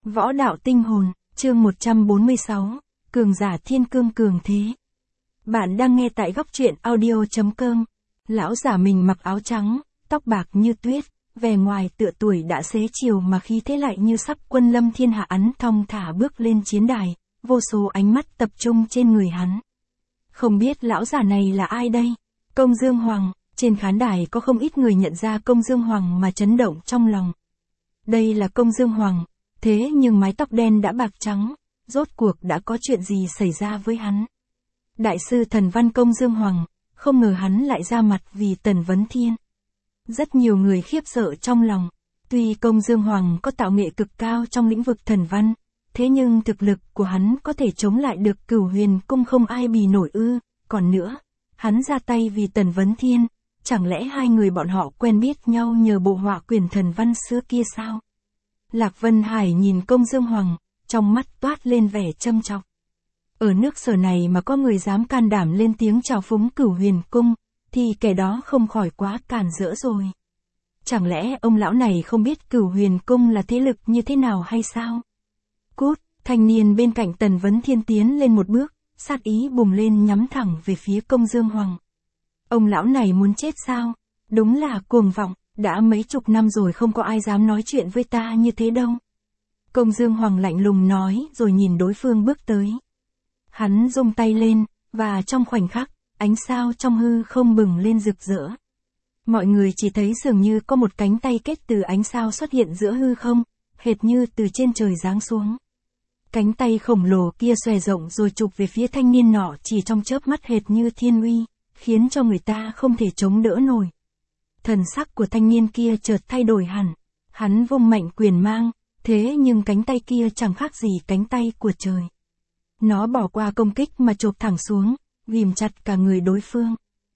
Võ đạo tinh hồn, chương 146, cường giả thiên cương cường thế. Bạn đang nghe tại góc truyện audio.com. Lão giả mình mặc áo trắng, tóc bạc như tuyết, vẻ ngoài tựa tuổi đã xế chiều mà khí thế lại như sắp quân lâm thiên hạ, ấn thong thả bước lên chiến đài, vô số ánh mắt tập trung trên người hắn. Không biết lão giả này là ai đây? Công Dương Hoàng. Trên khán đài có không ít người nhận ra Công Dương Hoàng mà chấn động trong lòng. Đây là Công Dương Hoàng, thế nhưng mái tóc đen đã bạc trắng, rốt cuộc đã có chuyện gì xảy ra với hắn? Đại sư thần văn Công Dương Hoàng, không ngờ hắn lại ra mặt vì Tần Vấn Thiên. Rất nhiều người khiếp sợ trong lòng, tuy Công Dương Hoàng có tạo nghệ cực cao trong lĩnh vực thần văn, thế nhưng thực lực của hắn có thể chống lại được Cửu Huyền Cung không ai bì nổi ư? Còn nữa, hắn ra tay vì Tần Vấn Thiên, chẳng lẽ hai người bọn họ quen biết nhau nhờ bộ họa quyển thần văn xưa kia sao? Lạc Vân Hải nhìn Công Dương Hoàng, trong mắt toát lên vẻ châm chọc. Ở nước Sở này mà có người dám can đảm lên tiếng chào phúng Cửu Huyền Cung, thì kẻ đó không khỏi quá càn rỡ rồi. Chẳng lẽ ông lão này không biết Cửu Huyền Cung là thế lực như thế nào hay sao? Cút, thanh niên bên cạnh Tần Vấn Thiên tiến lên một bước, sát ý bùng lên nhắm thẳng về phía Công Dương Hoàng. Ông lão này muốn chết sao? Đúng là cuồng vọng, đã mấy chục năm rồi không có ai dám nói chuyện với ta như thế đâu. Công Dương Hoàng lạnh lùng nói rồi nhìn đối phương bước tới. Hắn giương tay lên, và trong khoảnh khắc, ánh sao trong hư không bừng lên rực rỡ. Mọi người chỉ thấy dường như có một cánh tay kết từ ánh sao xuất hiện giữa hư không, hệt như từ trên trời giáng xuống. Cánh tay khổng lồ kia xòe rộng rồi chụp về phía thanh niên nọ chỉ trong chớp mắt hệt như thiên uy, khiến cho người ta không thể chống đỡ nổi. Thần sắc của thanh niên kia chợt thay đổi hẳn, hắn vung mạnh quyền mang, thế nhưng cánh tay kia chẳng khác gì cánh tay của trời. Nó bỏ qua công kích mà chộp thẳng xuống, ghìm chặt cả người đối phương.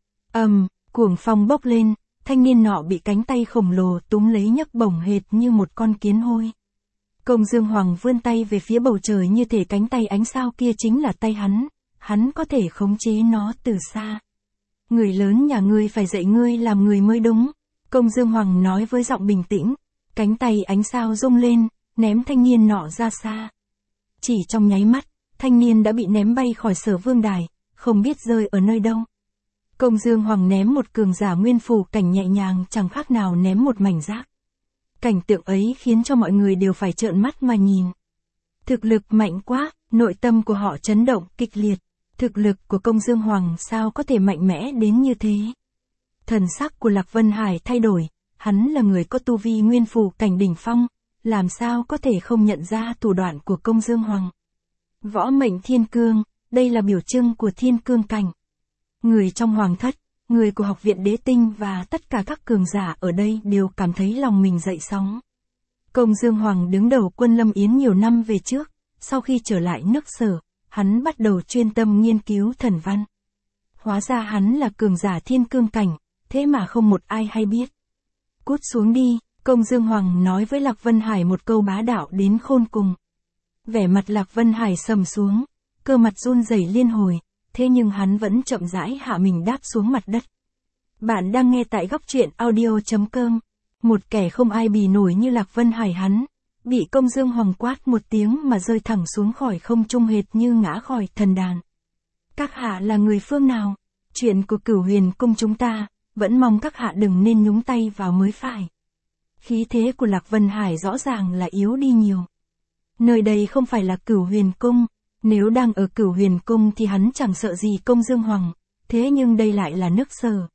Cuồng phong bốc lên, thanh niên nọ bị cánh tay khổng lồ túm lấy nhấc bổng hệt như một con kiến hôi. Công Dương Hoàng vươn tay về phía bầu trời như thể cánh tay ánh sao kia chính là tay hắn có thể khống chế nó từ xa. Người lớn nhà ngươi phải dạy ngươi làm người mới đúng, Công Dương Hoàng nói với giọng bình tĩnh, cánh tay ánh sao rung lên, ném thanh niên nọ ra xa. Chỉ trong nháy mắt, thanh niên đã bị ném bay khỏi Sở Vương đài, không biết rơi ở nơi đâu. Công Dương Hoàng ném một cường giả nguyên phù cảnh nhẹ nhàng chẳng khác nào ném một mảnh rác. Cảnh tượng ấy khiến cho mọi người đều phải trợn mắt mà nhìn. Thực lực mạnh quá, nội tâm của họ chấn động kịch liệt. Thực lực của Công Dương Hoàng sao có thể mạnh mẽ đến như thế? Thần sắc của Lạc Vân Hải thay đổi, hắn là người có tu vi nguyên phù cảnh đỉnh phong, làm sao có thể không nhận ra thủ đoạn của Công Dương Hoàng. Võ mệnh thiên cương, đây là biểu trưng của thiên cương cảnh. Người trong hoàng thất, người của học viện đế tinh và tất cả các cường giả ở đây đều cảm thấy lòng mình dậy sóng. Công Dương Hoàng đứng đầu quân Lâm Yến nhiều năm về trước, sau khi trở lại nước Sở, hắn bắt đầu chuyên tâm nghiên cứu thần văn. Hóa ra hắn là cường giả thiên cương cảnh, thế mà không một ai hay biết. Cút xuống đi, Công Dương Hoàng nói với Lạc Vân Hải một câu bá đạo đến khôn cùng. Vẻ mặt Lạc Vân Hải sầm xuống, cơ mặt run rẩy liên hồi, thế nhưng hắn vẫn chậm rãi hạ mình đáp xuống mặt đất. Bạn đang nghe tại góc truyện audio.com. Một kẻ không ai bì nổi như Lạc Vân Hải hắn, bị Công Dương Hoàng quát một tiếng mà rơi thẳng xuống khỏi không trung hệt như ngã khỏi thần đàn. Các hạ là người phương nào? Chuyện của Cửu Huyền Cung chúng ta, vẫn mong các hạ đừng nên nhúng tay vào mới phải. Khí thế của Lạc Vân Hải rõ ràng là yếu đi nhiều. Nơi đây không phải là Cửu Huyền Cung, nếu đang ở Cửu Huyền Cung thì hắn chẳng sợ gì Công Dương Hoàng, thế nhưng đây lại là nước Sở.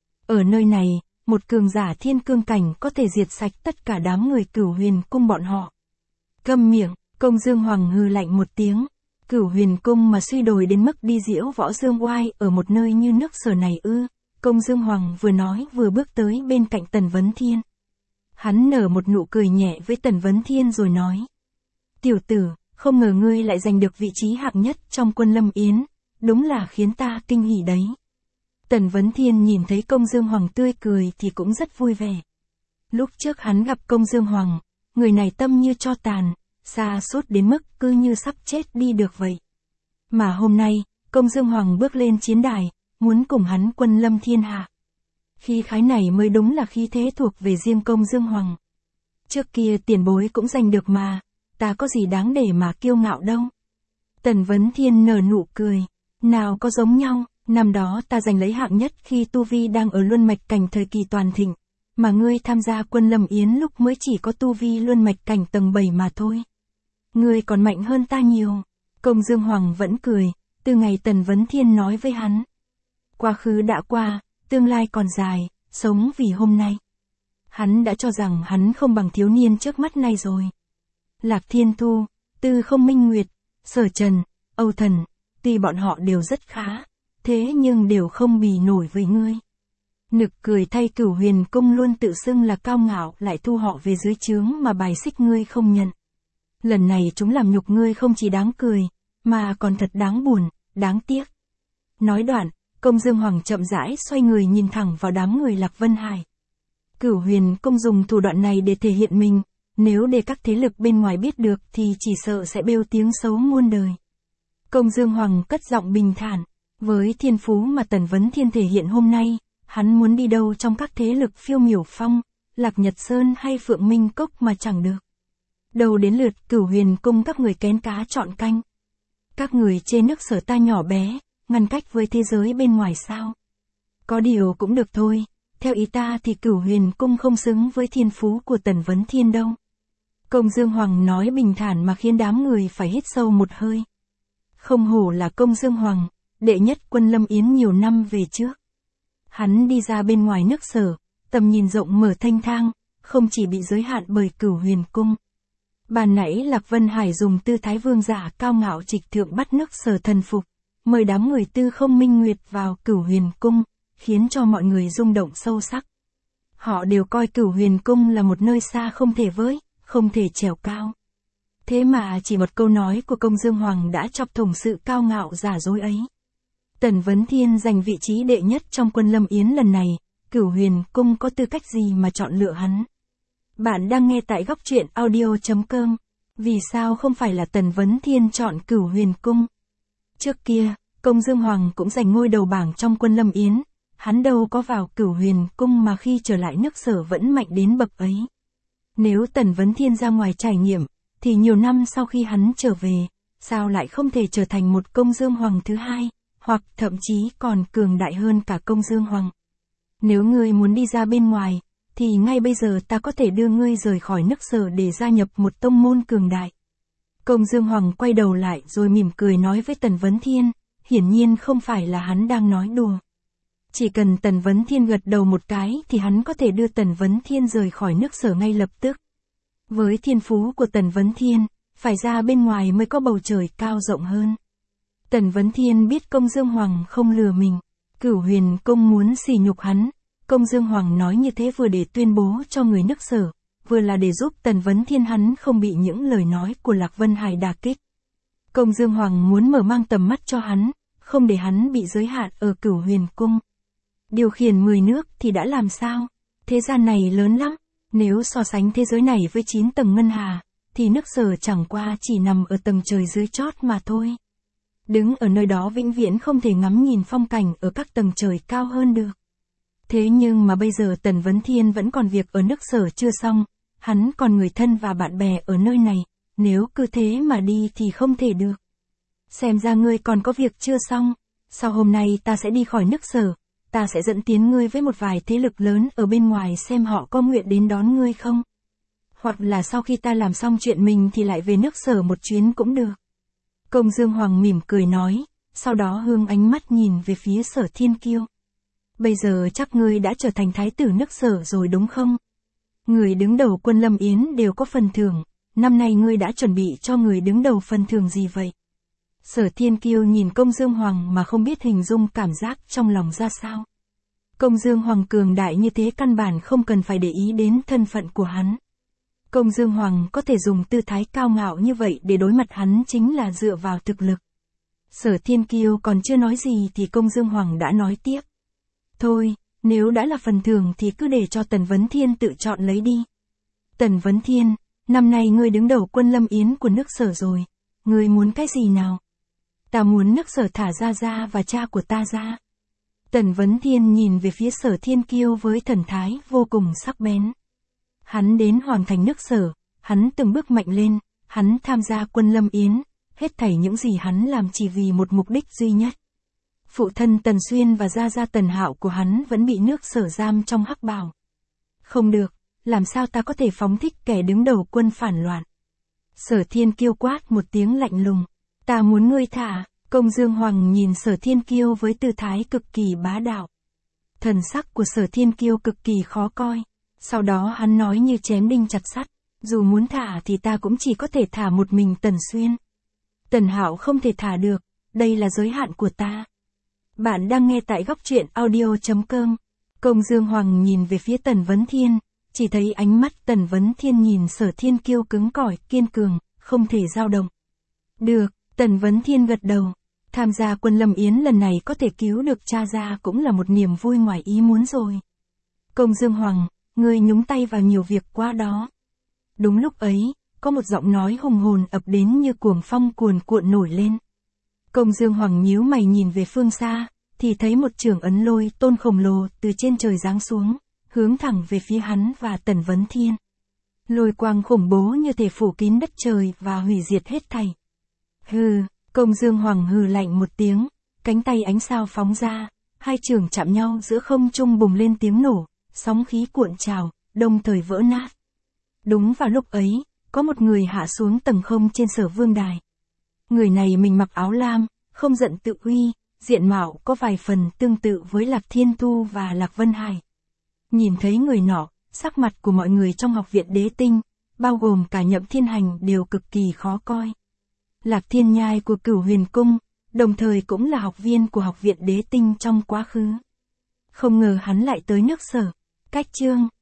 Ở nơi này, một cường giả thiên cương cảnh có thể diệt sạch tất cả đám người Cửu Huyền Cung bọn họ. Câm miệng, Công Dương Hoàng hừ lạnh một tiếng. Cửu Huyền Cung mà suy đồi đến mức đi diễu võ dương oai ở một nơi như nước Sở này ư? Công Dương Hoàng vừa nói vừa bước tới bên cạnh Tần Vấn Thiên. Hắn nở một nụ cười nhẹ với Tần Vấn Thiên rồi nói. Tiểu tử, không ngờ ngươi lại giành được vị trí hạng nhất trong quân Lâm Yến, đúng là khiến ta kinh hỉ đấy. Tần Vấn Thiên nhìn thấy Công Dương Hoàng tươi cười thì cũng rất vui vẻ. Lúc trước hắn gặp Công Dương Hoàng, người này tâm như tro tàn, sa sút đến mức cứ như sắp chết đi được vậy. Mà hôm nay, Công Dương Hoàng bước lên chiến đài, muốn cùng hắn quân lâm thiên hạ. Khí khái này mới đúng là khí thế thuộc về riêng Công Dương Hoàng. Trước kia tiền bối cũng giành được mà, ta có gì đáng để mà kiêu ngạo đâu. Tần Vấn Thiên nở nụ cười, nào có giống nhau, năm đó ta giành lấy hạng nhất khi tu vi đang ở luân mạch cảnh thời kỳ toàn thịnh, mà ngươi tham gia quân Lâm Yến lúc mới chỉ có tu vi luân mạch cảnh tầng 7 mà thôi. Ngươi còn mạnh hơn ta nhiều. Công Dương Hoàng vẫn cười, từ ngày Tần Vấn Thiên nói với hắn. Quá khứ đã qua, tương lai còn dài, sống vì hôm nay. Hắn đã cho rằng hắn không bằng thiếu niên trước mắt này rồi. Lạc Thiên Thu, Tư Không Minh Nguyệt, Sở Trần, Âu Thần, tuy bọn họ đều rất khá, thế nhưng đều không bì nổi với ngươi. Nực cười thay Cửu Huyền Cung luôn tự xưng là cao ngạo lại thu họ về dưới trướng mà bài xích ngươi không nhận. Lần này chúng làm nhục ngươi không chỉ đáng cười, mà còn thật đáng buồn, đáng tiếc. Nói đoạn, Công Dương Hoàng chậm rãi xoay người nhìn thẳng vào đám người Lạc Vân Hải. Cửu Huyền Cung dùng thủ đoạn này để thể hiện mình, nếu để các thế lực bên ngoài biết được thì chỉ sợ sẽ bêu tiếng xấu muôn đời. Công Dương Hoàng cất giọng bình thản, với thiên phú mà Tần Vấn Thiên thể hiện hôm nay, hắn muốn đi đâu trong các thế lực Phiêu Miểu Phong, Lạc Nhật Sơn hay Phượng Minh Cốc mà chẳng được. Đầu đến lượt Cửu Huyền Cung các người kén cá chọn canh. Các người chê nước Sở ta nhỏ bé, ngăn cách với thế giới bên ngoài sao? Có điều cũng được thôi, theo ý ta thì Cửu Huyền Cung không xứng với thiên phú của Tần Vấn Thiên đâu. Công Dương Hoàng nói bình thản mà khiến đám người phải hít sâu một hơi. Không hổ là Công Dương Hoàng, đệ nhất quân Lâm Yến nhiều năm về trước. Hắn đi ra bên ngoài nước Sở, tầm nhìn rộng mở thanh thang, không chỉ bị giới hạn bởi Cửu Huyền Cung. Ban nãy Lạc Vân Hải dùng tư thái vương giả cao ngạo trịch thượng bắt nước Sở thần phục, mời đám người Tư Không Minh Nguyệt vào Cửu Huyền Cung, khiến cho mọi người rung động sâu sắc. Họ đều coi Cửu Huyền Cung là một nơi xa không thể với, không thể trèo cao. Thế mà chỉ một câu nói của Công Dương Hoàng đã chọc thủng sự cao ngạo giả dối ấy. Tần Vấn Thiên giành vị trí đệ nhất trong quân Lâm Yến lần này, Cửu Huyền Cung có tư cách gì mà chọn lựa hắn? Bạn đang nghe tại góc truyện audio.com. Vì sao không phải là Tần Vấn Thiên chọn Cửu Huyền Cung? Trước kia, Công Dương Hoàng cũng giành ngôi đầu bảng trong quân Lâm Yến, hắn đâu có vào Cửu Huyền Cung mà khi trở lại nước Sở vẫn mạnh đến bậc ấy. Nếu Tần Vấn Thiên ra ngoài trải nghiệm, thì nhiều năm sau khi hắn trở về, sao lại không thể trở thành một Công Dương Hoàng thứ hai, hoặc thậm chí còn cường đại hơn cả Công Dương Hoàng. Nếu ngươi muốn đi ra bên ngoài, thì ngay bây giờ ta có thể đưa ngươi rời khỏi nước Sở để gia nhập một tông môn cường đại. Công Dương Hoàng quay đầu lại rồi mỉm cười nói với Tần Vấn Thiên, hiển nhiên không phải là hắn đang nói đùa. Chỉ cần Tần Vấn Thiên gật đầu một cái thì hắn có thể đưa Tần Vấn Thiên rời khỏi nước Sở ngay lập tức. Với thiên phú của Tần Vấn Thiên, phải ra bên ngoài mới có bầu trời cao rộng hơn. Tần Vấn Thiên biết Công Dương Hoàng không lừa mình, Cửu Huyền Cung muốn sỉ nhục hắn. Công Dương Hoàng nói như thế vừa để tuyên bố cho người nước Sở, vừa là để giúp Tần Vấn Thiên hắn không bị những lời nói của Lạc Vân Hải đả kích. Công Dương Hoàng muốn mở mang tầm mắt cho hắn, không để hắn bị giới hạn ở Cửu Huyền Cung. Điều khiển 10 nước thì đã làm sao? Thế gian này lớn lắm, nếu so sánh thế giới này với 9 tầng ngân hà, thì nước Sở chẳng qua chỉ nằm ở tầng trời dưới chót mà thôi. Đứng ở nơi đó vĩnh viễn không thể ngắm nhìn phong cảnh ở các tầng trời cao hơn được. Thế nhưng mà bây giờ Tần Vấn Thiên vẫn còn việc ở nước Sở chưa xong, hắn còn người thân và bạn bè ở nơi này, nếu cứ thế mà đi thì không thể được. Xem ra ngươi còn có việc chưa xong, sau hôm nay ta sẽ đi khỏi nước Sở, ta sẽ dẫn tiến ngươi với một vài thế lực lớn ở bên ngoài xem họ có nguyện đến đón ngươi không. Hoặc là sau khi ta làm xong chuyện mình thì lại về nước Sở một chuyến cũng được. Công Dương Hoàng mỉm cười nói, sau đó hướng ánh mắt nhìn về phía Sở Thiên Kiêu. Bây giờ chắc ngươi đã trở thành thái tử nước Sở rồi đúng không? Người đứng đầu quân Lâm Yến đều có phần thưởng, năm nay ngươi đã chuẩn bị cho người đứng đầu phần thưởng gì vậy? Sở Thiên Kiêu nhìn Công Dương Hoàng mà không biết hình dung cảm giác trong lòng ra sao. Công Dương Hoàng cường đại như thế căn bản không cần phải để ý đến thân phận của hắn. Công Dương Hoàng có thể dùng tư thái cao ngạo như vậy để đối mặt hắn chính là dựa vào thực lực. Sở Thiên Kiêu còn chưa nói gì thì Công Dương Hoàng đã nói tiếp. Thôi, nếu đã là phần thưởng thì cứ để cho Tần Vấn Thiên tự chọn lấy đi. Tần Vấn Thiên, năm nay ngươi đứng đầu quân Lâm Yến của nước Sở rồi, ngươi muốn cái gì nào? Ta muốn nước Sở thả ra và cha của ta ra. Tần Vấn Thiên nhìn về phía Sở Thiên Kiêu với thần thái vô cùng sắc bén. Hắn đến hoàn thành nước Sở, hắn từng bước mạnh lên, Hắn tham gia quân Lâm Yến, hết thảy những gì hắn làm chỉ vì một mục đích duy nhất. Phụ thân Tần Xuyên và gia gia Tần Hạo của hắn vẫn bị nước Sở giam trong hắc bào. Không được, làm sao ta có thể phóng thích kẻ đứng đầu quân phản loạn? Sở Thiên Kiêu quát một tiếng lạnh lùng. Ta muốn ngươi thả. Công Dương Hoàng nhìn Sở Thiên Kiêu với tư thái cực kỳ bá đạo. Thần sắc của Sở Thiên Kiêu cực kỳ khó coi. Sau đó hắn nói như chém đinh chặt sắt. Dù muốn thả thì ta cũng chỉ có thể thả một mình Tần Xuyên. Tần Hạo không thể thả được, đây là giới hạn của ta. Bạn đang nghe tại góc truyện audio.com. Công Dương Hoàng nhìn về phía Tần Vấn Thiên, chỉ thấy ánh mắt Tần Vấn Thiên nhìn Sở Thiên Kiêu cứng cỏi, kiên cường, không thể dao động. Được, Tần Vấn Thiên gật đầu. Tham gia quân Lâm Yến lần này có thể cứu được cha ra cũng là một niềm vui ngoài ý muốn rồi. Công Dương Hoàng, ngươi nhúng tay vào nhiều việc quá đó. Đúng lúc ấy, có một giọng nói hùng hồn ập đến như cuồng phong cuồn cuộn nổi lên. Công Dương Hoàng nhíu mày nhìn về phương xa, thì thấy một chưởng ấn lôi tôn khổng lồ từ trên trời giáng xuống, hướng thẳng về phía hắn và Tần Vấn Thiên. Lôi quang khủng bố như thể phủ kín đất trời và hủy diệt hết thảy. Hừ, Công Dương Hoàng hừ lạnh một tiếng, cánh tay ánh sao phóng ra, hai chưởng chạm nhau giữa không trung bùng lên tiếng nổ, sóng khí cuộn trào, đồng thời vỡ nát. Đúng vào lúc ấy, có một người hạ xuống tầng không trên Sở Vương đài. Người này mình mặc áo lam, không giận tự uy, diện mạo có vài phần tương tự với Lạc Thiên Tu và Lạc Vân Hải. Nhìn thấy người nọ, sắc mặt của mọi người trong học viện Đế Tinh, bao gồm cả Nhậm Thiên Hành đều cực kỳ khó coi. Lạc Thiên Nhai của Cửu Huyền Cung, đồng thời cũng là học viên của học viện Đế Tinh trong quá khứ. Không ngờ hắn lại tới nước Sở. Cách chương